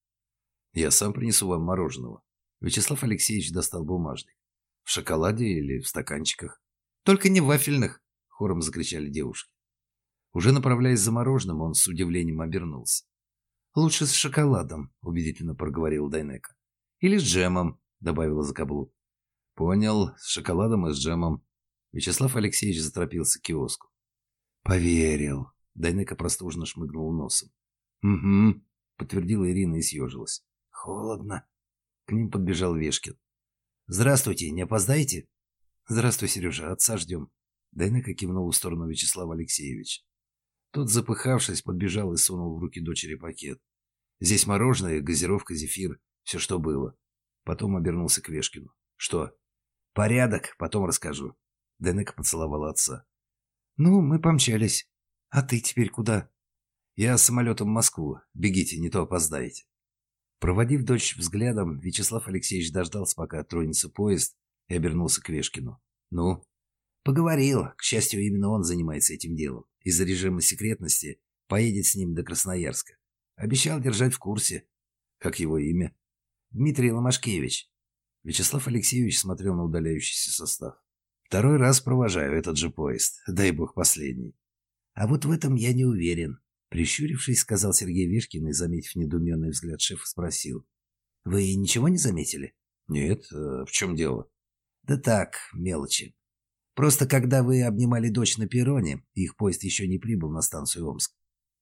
«Я сам принесу вам мороженого». Вячеслав Алексеевич достал бумажник. «В шоколаде или в стаканчиках?» «Только не в вафельных!» — хором закричали девушки. Уже направляясь за мороженым, он с удивлением обернулся. «Лучше с шоколадом», — убедительно проговорил Дайнека. «Или с джемом», — добавила Закаблук. «Понял, с шоколадом и с джемом». Вячеслав Алексеевич заторопился к киоску. «Поверил». Дайнека простужно шмыгнул носом. «Угу», — подтвердила Ирина и съежилась. «Холодно». К ним подбежал Вешкин. «Здравствуйте, не опоздаете?» «Здравствуй, Сережа, отца ждем». Дайнека кивнул в сторону Вячеслава Алексеевича. Тот, запыхавшись, подбежал и сунул в руки дочери пакет. «Здесь мороженое, газировка, зефир, все, что было». Потом обернулся к Вешкину. «Что?» «Порядок, потом расскажу». Дайнека поцеловала отца. «Ну, мы помчались. А ты теперь куда?» «Я самолетом в Москву. Бегите, не то опоздаете». Проводив дочь взглядом, Вячеслав Алексеевич дождался, пока тронется поезд, и обернулся к Вешкину. «Ну?» «Поговорил. К счастью, именно он занимается этим делом. Из-за режима секретности поедет с ним до Красноярска. Обещал держать в курсе». «Как его имя?» «Дмитрий Ломашкевич». Вячеслав Алексеевич смотрел на удаляющийся состав. «Второй раз провожаю этот же поезд. Дай бог последний». «А вот в этом я не уверен», — прищурившись, сказал Сергей Вешкин и, заметив недоуменный взгляд шефа, спросил. «Вы ничего не заметили?» «Нет. В чем дело?» «Да так, мелочи. Просто когда вы обнимали дочь на перроне, их поезд еще не прибыл на станцию Омск».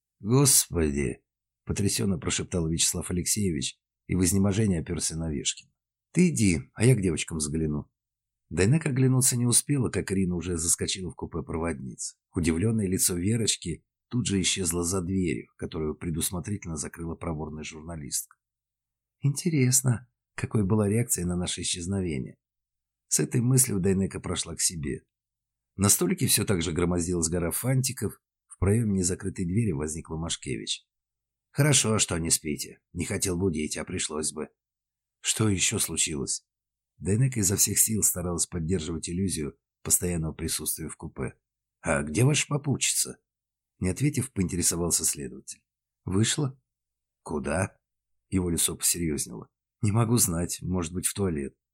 «Господи!» — потрясенно прошептал Вячеслав Алексеевич и в изнеможении оперся на Вешкина. «Ты иди, а я к девочкам загляну». Дайнек оглянуться не успела, как Ирина уже заскочила в купе проводницы. Удивленное лицо Верочки тут же исчезло за дверью, которую предусмотрительно закрыла проворная журналистка. «Интересно, какой была реакция на наше исчезновение?» С этой мыслью Дайнека прошла к себе. На столике все так же громоздилась гора фантиков. В проеме незакрытой двери возник Ломашкевич. «Хорошо, что не спите. Не хотел будить, а пришлось бы». «Что еще случилось?» Дайнека изо всех сил старалась поддерживать иллюзию постоянного присутствия в купе. «А где ваша попутчица?» Не ответив, поинтересовался следователь. «Вышла?» «Куда?» Его лицо посерьезнело. «Не могу знать. Может быть, в туалет».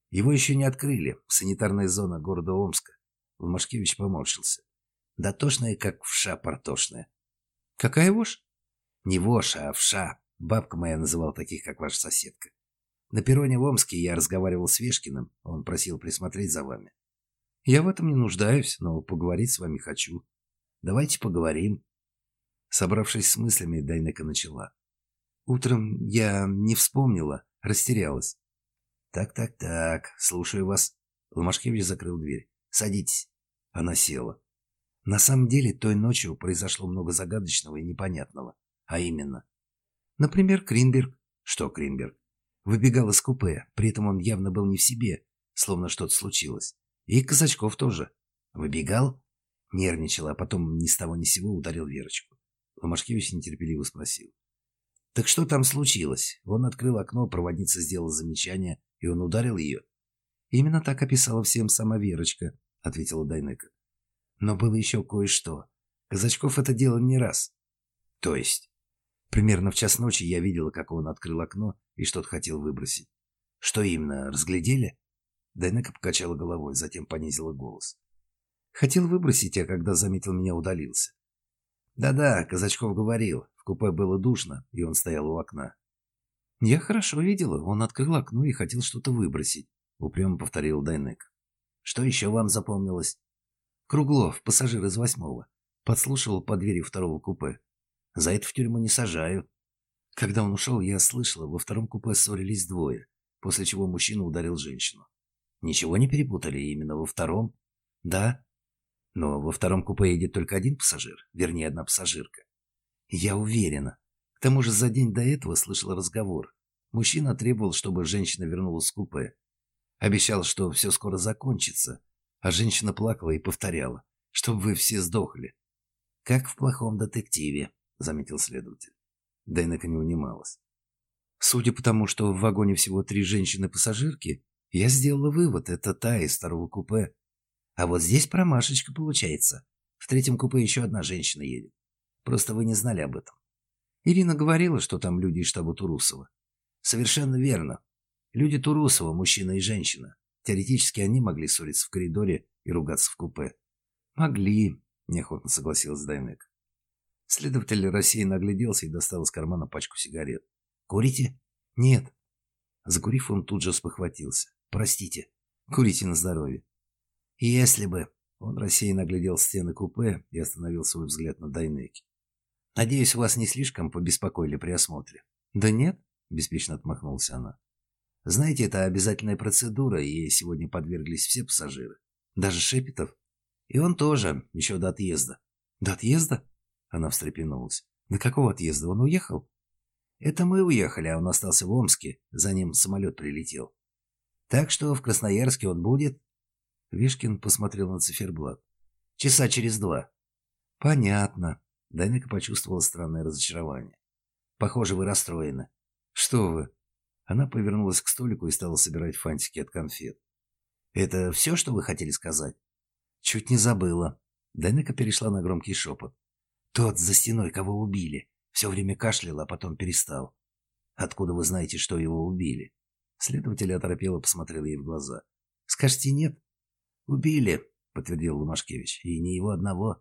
Его еще не открыли. Санитарная зона города Омска. Ломашкевич поморщился. Дотошная, как вша портошная. Какая вошь? Не вошь, а вша. Бабка моя называла таких, как ваша соседка. На перроне в Омске я разговаривал с Вешкиным. Он просил присмотреть за вами. Я в этом не нуждаюсь, но поговорить с вами хочу. Давайте поговорим. Собравшись с мыслями, Дайнека начала. Утром я не вспомнила, растерялась. Так, слушаю вас. Ломашкевич закрыл дверь. Садитесь. Она села. На самом деле, той ночью произошло много загадочного и непонятного. А именно. Например, Кринберг. Что Кринберг? Выбегал из купе, при этом он явно был не в себе, словно что-то случилось. И Казачков тоже. Выбегал? Нервничал, а потом ни с того ни с сего ударил Верочку. Ломашкевич нетерпеливо спросил. Так что там случилось? Он открыл окно, проводница сделала замечание, и он ударил ее. Именно так описала всем сама Верочка, ответила Дайнека. Но было еще кое-что. Казачков это делал не раз. То есть? Примерно в час ночи я видела, как он открыл окно и что-то хотел выбросить. Что именно, разглядели? Дайнека покачала головой, затем понизила голос. Хотел выбросить, а когда заметил меня, удалился. Да-да, Казачков говорил, в купе было душно, и он стоял у окна. Я хорошо видела, он открыл окно и хотел что-то выбросить, упрямо повторил Дайнека. Что еще вам запомнилось? Круглов, пассажир из 8-го, подслушивал под дверью второго купе. За это в тюрьму не сажаю. Когда он ушел, я слышала, во втором купе ссорились двое, после чего мужчина ударил женщину. Ничего не перепутали именно во втором? Да. Но во втором купе едет только один пассажир, вернее, одна пассажирка. Я уверена. К тому же за день до этого слышала разговор. Мужчина требовал, чтобы женщина вернулась в купе. Обещал, что все скоро закончится, а женщина плакала и повторяла, чтобы вы все сдохли. Как в плохом детективе, заметил следователь. Дайнека не унималась. Судя по тому, что в вагоне всего 3 женщины-пассажирки, я сделала вывод, это та из второго купе. А вот здесь промашечка получается. В 3-м купе еще одна женщина едет. Просто вы не знали об этом. Ирина говорила, что там люди из штаба Турусова. Совершенно верно. Люди Турусова, мужчина и женщина. Теоретически они могли ссориться в коридоре и ругаться в купе. Могли, неохотно согласилась Дайнека. Следователь рассеянно огляделся и достал из кармана пачку сигарет. «Курите?» «Нет». Закурив, он тут же спохватился. «Простите, курите на здоровье». «Если бы...» Он рассеянно оглядел стены купе и остановил свой взгляд на Дайнеке. «Надеюсь, вас не слишком побеспокоили при осмотре?» «Да нет», — беспечно отмахнулась она. «Знаете, это обязательная процедура, и сегодня подверглись все пассажиры. Даже Шепетов. И он тоже, еще до отъезда». «До отъезда?» Она встрепенулась. «До какого отъезда? Он уехал?» «Это мы уехали, а он остался в Омске. За ним самолет прилетел. Так что в Красноярске он будет...» Вишкин посмотрел на циферблат. «Часа через 2». «Понятно». Дайнека почувствовала странное разочарование. «Похоже, вы расстроены». «Что вы?» Она повернулась к столику и стала собирать фантики от конфет. «Это все, что вы хотели сказать?» «Чуть не забыла». Дайнека перешла на громкий шепот. «Тот за стеной, кого убили. Все время кашлял, а потом перестал». «Откуда вы знаете, что его убили?» Следователь оторопело посмотрел ей в глаза. «Скажете нет?» «Убили», — подтвердил Ломашкевич, — «и не его одного».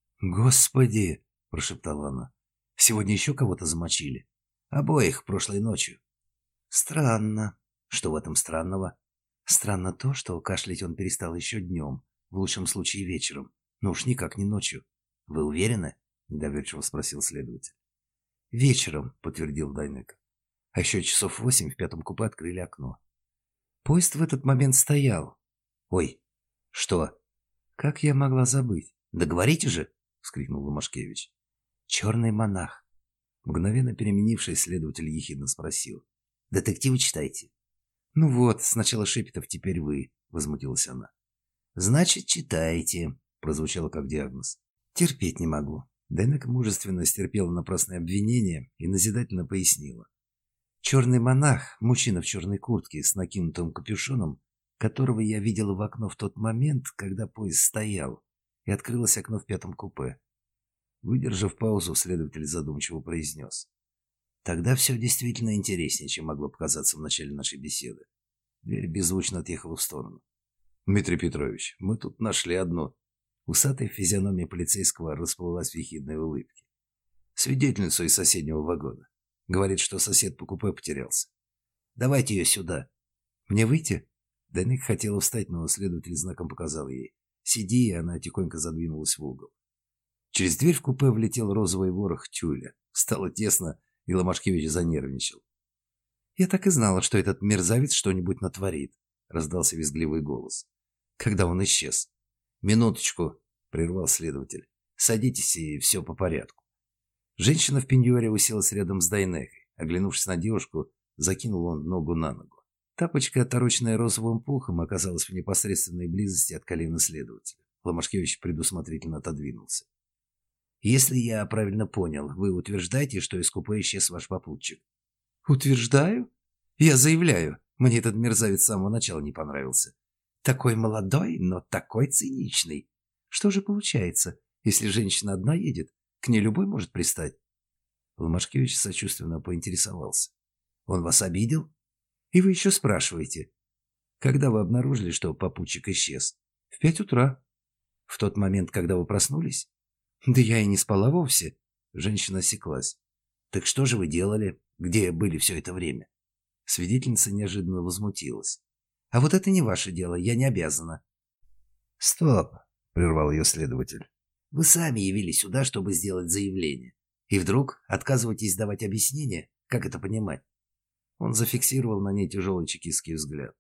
«Господи!» — прошептала она. «Сегодня еще кого-то замочили?» «Обоих прошлой ночью». «Странно». «Что в этом странного?» «Странно то, что кашлять он перестал еще днем, в лучшем случае вечером, но уж никак не ночью». «Вы уверены?» — недоверчиво спросил следователь. «Вечером», — подтвердил Дайнека. А еще часов 8 в 5-м купе открыли окно. Поезд в этот момент стоял. «Ой, что?» «Как я могла забыть?» «Да говорите же!» — вскрикнул Ломашкевич. «Черный монах». Мгновенно переменившись, следователь ехидно спросил. «Детективы читаете?» «Ну вот, сначала Шепетов, теперь вы», — возмутилась она. «Значит, читаете», — прозвучало как диагноз. «Терпеть не могу». Дайнека мужественно стерпела напрасные обвинения и назидательно пояснила. «Черный монах, мужчина в черной куртке с накинутым капюшоном, которого я видела в окно в тот момент, когда поезд стоял, и открылось окно в 5-м купе». Выдержав паузу, следователь задумчиво произнес. «Тогда все действительно интереснее, чем могло показаться в начале нашей беседы. Дверь беззвучно отъехала в сторону. «Дмитрий Петрович, мы тут нашли одно». Усатая физиономия полицейского расплылась в ехидной улыбке. «Свидетельницу из соседнего вагона. Говорит, что сосед по купе потерялся. Давайте ее сюда». «Мне выйти?» Дайнека хотела встать, но следователь знаком показал ей. «Сиди», и она тихонько задвинулась в угол. Через дверь в купе влетел розовый ворох тюля. Стало тесно, и Ломашкевич занервничал. «Я так и знала, что этот мерзавец что-нибудь натворит», — раздался визгливый голос. Когда он исчез. «Минуточку», — прервал следователь. «Садитесь, и все по порядку». Женщина в пеньюаре уселась рядом с Дайнекой. Оглянувшись на девушку, закинул он ногу на ногу. Тапочка, отороченная розовым пухом, оказалась в непосредственной близости от колена следователя. Ломашкевич предусмотрительно отодвинулся. «Если я правильно понял, вы утверждаете, что из купе исчез ваш попутчик?» «Утверждаю? Я заявляю. Мне этот мерзавец с самого начала не понравился. Такой молодой, но такой циничный. Что же получается, если женщина одна едет, к ней любой может пристать?» Ломашкевич сочувственно поинтересовался. «Он вас обидел? И вы еще спрашиваете. Когда вы обнаружили, что попутчик исчез?» «В 5 утра». «В тот момент, когда вы проснулись?» «Да я и не спала вовсе». Женщина осеклась. «Так что же вы делали? Где были все это время?» Свидетельница неожиданно возмутилась. «А вот это не ваше дело, я не обязана». «Стоп», — прервал ее следователь. «Вы сами явились сюда, чтобы сделать заявление. И вдруг отказываетесь давать объяснение? Как это понимать?» Он зафиксировал на ней тяжелый чекистский взгляд.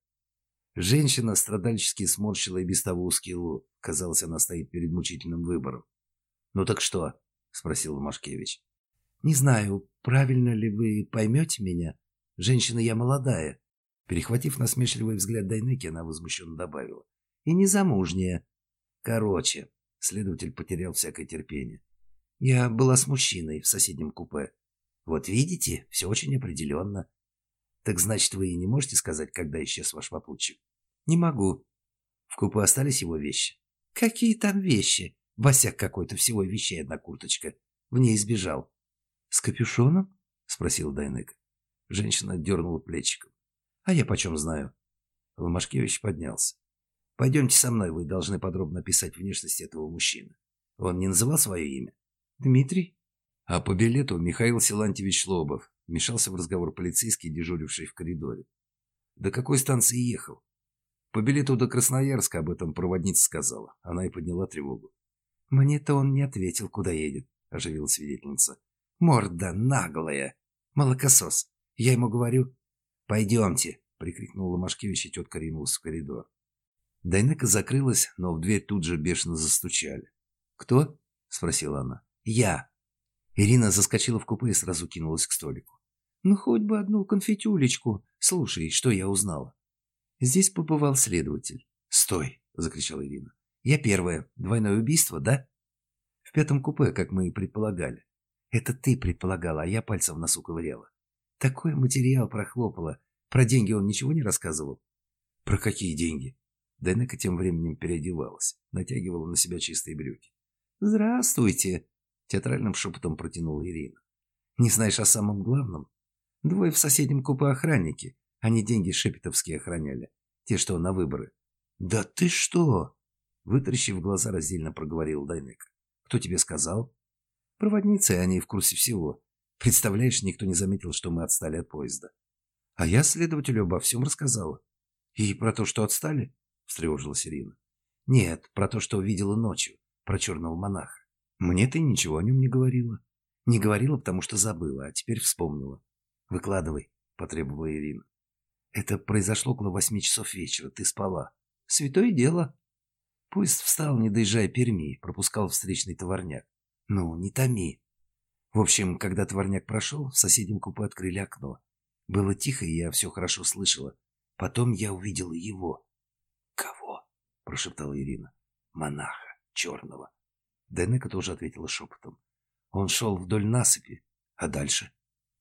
Женщина страдальчески сморщила и без того узкий лоб. Казалось, она стоит перед мучительным выбором. «Ну так что?» — спросил Машкевич. «Не знаю, правильно ли вы поймете меня. Женщина я молодая». Перехватив насмешливый взгляд Дайнеки, она возмущенно добавила. «И незамужняя. Короче», — следователь потерял всякое терпение. «Я была с мужчиной в соседнем купе. Вот видите, все очень определенно. Так значит, вы не можете сказать, когда исчез ваш попутчик?» «Не могу». «В купе остались его вещи?» «Какие там вещи? Босяк какой-то, всего вещей одна курточка. В ней сбежал». «С капюшоном?» — спросила Дайнека. Женщина дернула плечиком. «А я почем знаю?» Ломашкевич поднялся. «Пойдемте со мной, вы должны подробно описать внешность этого мужчины. Он не называл свое имя?» «Дмитрий?» А по билету Михаил Силантьевич Лобов. Вмешался в разговор полицейский, дежуривший в коридоре. «До какой станции ехал?» «По билету до Красноярска, об этом проводница сказала». Она и подняла тревогу. «Мне-то он не ответил, куда едет», — оживила свидетельница. «Морда наглая! Молокосос! Я ему говорю...» «Пойдемте!» — прикрикнул Ломашкевич, и тетка ринулась в коридор. Дайнека закрылась, но в дверь тут же бешено застучали. «Кто?» — спросила она. «Я». Ирина заскочила в купе и сразу кинулась к столику. «Ну, хоть бы одну конфетюлечку. Слушай, что я узнала?» Здесь побывал следователь. «Стой!» — закричала Ирина. «Я первая. Двойное убийство, да?» «В 5 купе, как мы и предполагали». «Это ты предполагала, а я пальцем в носу ковыряла». «Такой материал прохлопала. Про деньги он ничего не рассказывал?» «Про какие деньги?» Дайнека тем временем переодевалась, натягивала на себя чистые брюки. «Здравствуйте!» — театральным шепотом протянула Ирина. «Не знаешь о самом главном? 2 в соседнем купе охранники. Они деньги шепетовские охраняли. Те, что на выборы». «Да ты что?» — вытаращив глаза, раздельно проговорил Дайнека. «Кто тебе сказал?» «Проводницы, они в курсе всего. Представляешь, никто не заметил, что мы отстали от поезда. А я следователю обо всем рассказала». «И про то, что отстали?» — встревожилась Ирина. «Нет, про то, что увидела ночью. Про черного монаха. Мне ты ничего о нем не говорила». «Не говорила, потому что забыла, а теперь вспомнила». «Выкладывай», — потребовала Ирина. «Это произошло около 8 часов вечера. Ты спала». «Святое дело». Поезд встал, не доезжая Перми, пропускал встречный товарняк. «Ну, не томи». В общем, когда товарняк прошел, в соседнем купе открыли окно. Было тихо, и я все хорошо слышала. Потом я увидела его. «Кого?» – прошептала Ирина. «Монаха черного». Дайнека тоже ответила шепотом. Он шел вдоль насыпи. А дальше?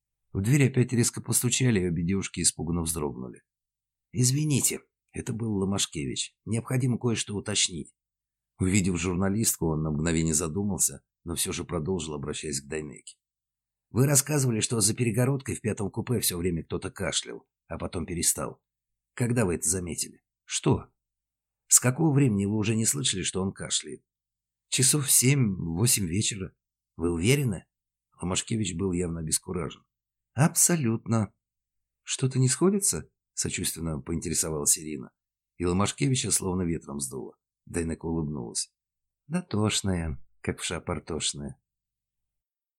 В дверь опять резко постучали, и обе девушки испуганно вздрогнули. «Извините, это был Ломашкевич. Необходимо кое-что уточнить». Увидев журналистку, он на мгновение задумался, но все же продолжил, обращаясь к Дайнеке. «Вы рассказывали, что за перегородкой в 5 купе все время кто-то кашлял, а потом перестал. Когда вы это заметили? Что? С какого времени вы уже не слышали, что он кашляет? Часов в 7-8 вечера. Вы уверены? Ломашкевич был явно обескуражен. Абсолютно. Что-то не сходится? Сочувственно поинтересовалась Ирина. И Ломашкевича словно ветром сдуло. Дайнека улыбнулась. Да тошная, как вша портошная.